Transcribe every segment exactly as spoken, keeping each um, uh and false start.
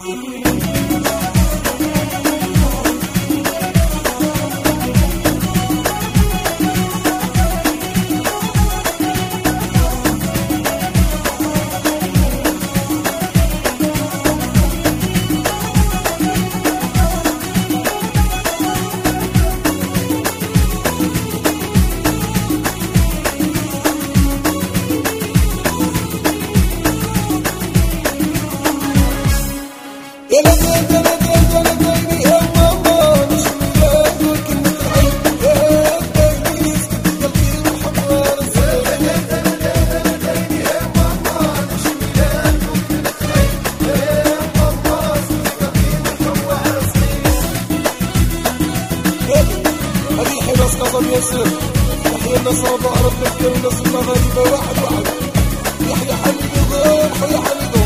ياسر يحيى النصابة رب الدين الناس المغاربة واحد واحد يحيى حميدو يحيى حميدو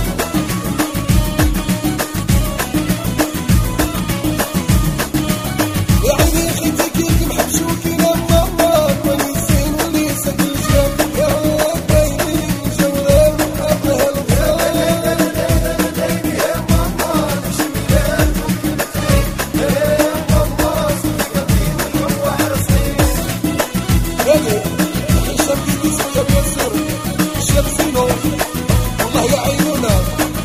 يا عيني خيتي كيف محبشوكي لما مات ولي الزين ولي ساكن الجام يا بايني جولان محبها الغزال يا ماما نشميلات ممكن تخيل يا ماما صديقة فينا الحب وحرصني هذه الحشام دي تسوية بيسر الشمسينو والله يا عينونا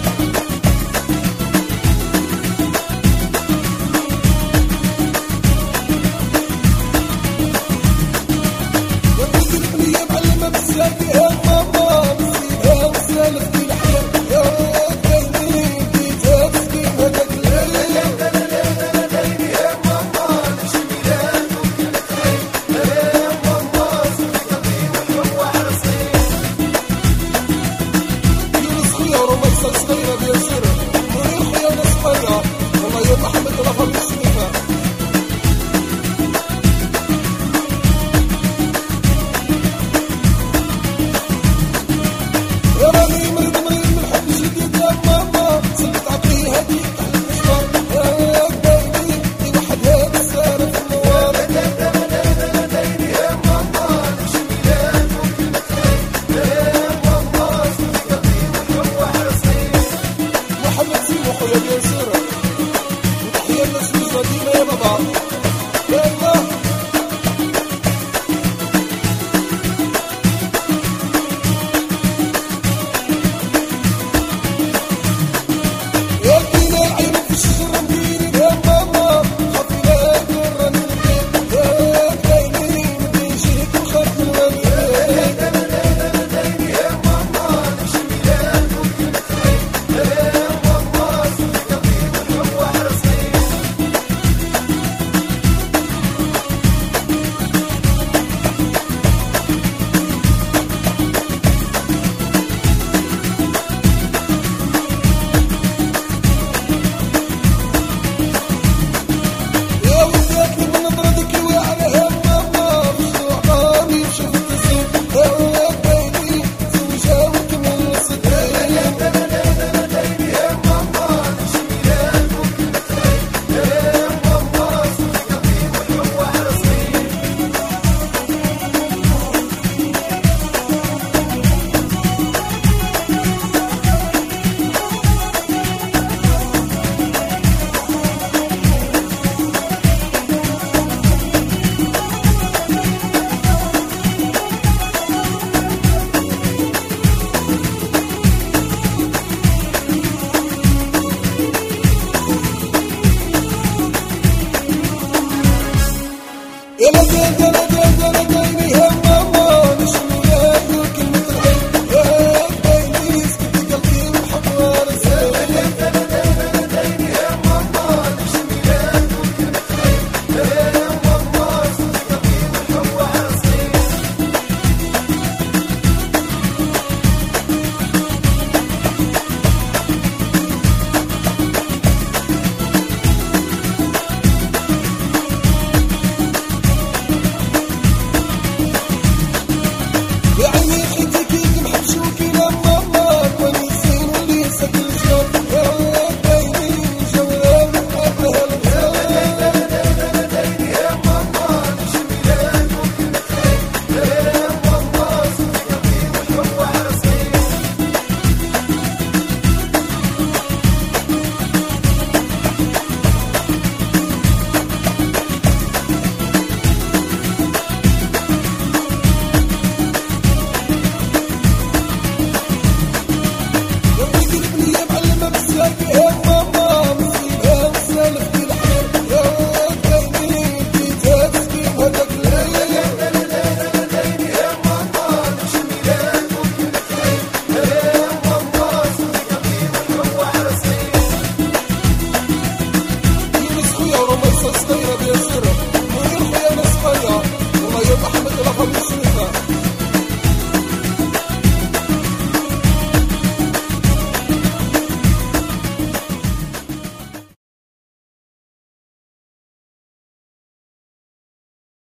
يا ماما نسيبها وسالف في الحياة يا كايني بديتها تسكين هذاك الليل يا ماما نشميلات ممكن تخيل يا ماما صديقة فينا الحب وحرصني يونس خويا ورميسة صغيرة بياسر نوري خويا ناس حية والله يا محمد رفض السنيفة يا بياسر